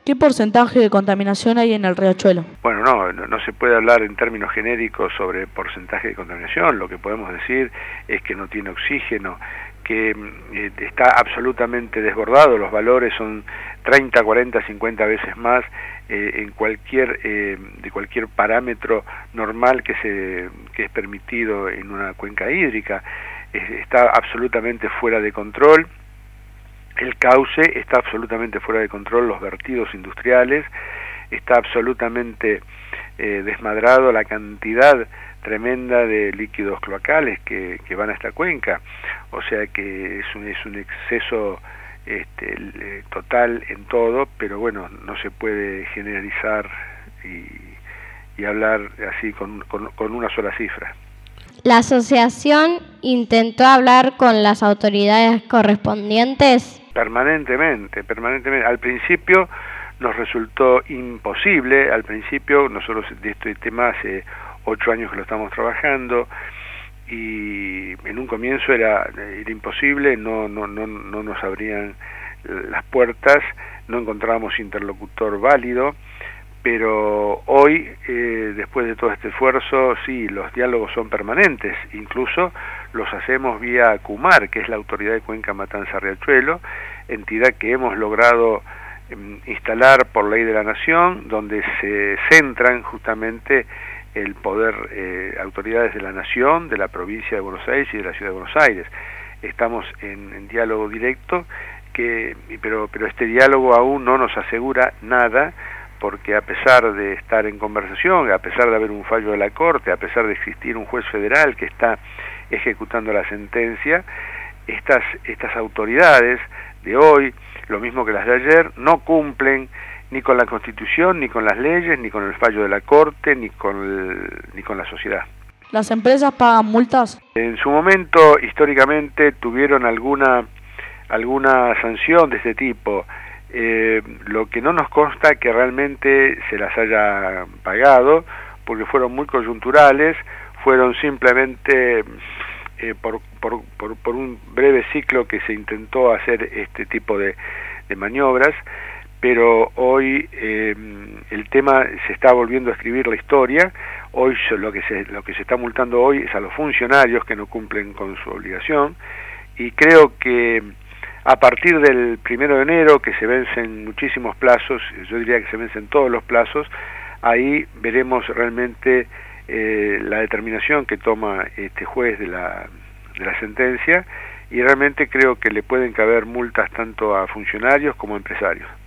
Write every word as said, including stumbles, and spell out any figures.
¿Qué porcentaje de contaminación hay en el riachuelo? Bueno, no, no, no se puede hablar en términos genéricos sobre porcentaje de contaminación. Lo que podemos decir es que no tiene oxígeno, que eh, está absolutamente desbordado. Los valores son treinta, cuarenta, cincuenta veces más eh, en cualquier eh, de cualquier parámetro normal que se que es permitido en una cuenca hídrica. Eh, está absolutamente fuera de control. El cauce está absolutamente fuera de control, los vertidos industriales, está absolutamente eh, desmadrado la cantidad tremenda de líquidos cloacales que, que van a esta cuenca, o sea que es un, es un exceso este, eh, total en todo, pero bueno, no se puede generalizar y, y hablar así con, con, con una sola cifra. ¿La asociación intentó hablar con las autoridades correspondientes? Permanentemente, permanentemente. Al principio nos resultó imposible, al principio nosotros de este tema hace ocho años que lo estamos trabajando y en un comienzo era, era imposible, no, no, no, no nos abrían las puertas, no encontrábamos interlocutor válido, pero hoy, eh, después de todo este esfuerzo, sí, los diálogos son permanentes, incluso los hacemos vía CUMAR, que es la Autoridad de Cuenca Matanza Riachuelo, entidad que hemos logrado eh, instalar por ley de la Nación, donde se centran justamente el poder, eh, autoridades de la Nación, de la provincia de Buenos Aires y de la Ciudad de Buenos Aires. Estamos en, en diálogo directo, que, pero, pero este diálogo aún no nos asegura nada, porque a pesar de estar en conversación, a pesar de haber un fallo de la Corte, a pesar de existir un juez federal que está ejecutando la sentencia, estas, estas autoridades de hoy, lo mismo que las de ayer, no cumplen ni con la Constitución, ni con las leyes, ni con el fallo de la Corte, ni con, el, ni con la sociedad. ¿Las empresas pagan multas? En su momento, históricamente, tuvieron alguna, alguna sanción de este tipo. Eh, lo que no nos consta que realmente se las haya pagado, porque fueron muy coyunturales, fueron simplemente eh, por, por, por, por un breve ciclo que se intentó hacer este tipo de, de maniobras, pero hoy eh, el tema se está volviendo a escribir la historia. Hoy lo que se, lo que se está multando hoy es a los funcionarios que no cumplen con su obligación, y creo que a partir del primero de enero, que se vencen muchísimos plazos, yo diría que se vencen todos los plazos, ahí veremos realmente eh, la determinación que toma este juez de la, de la sentencia, y realmente creo que le pueden caber multas tanto a funcionarios como a empresarios.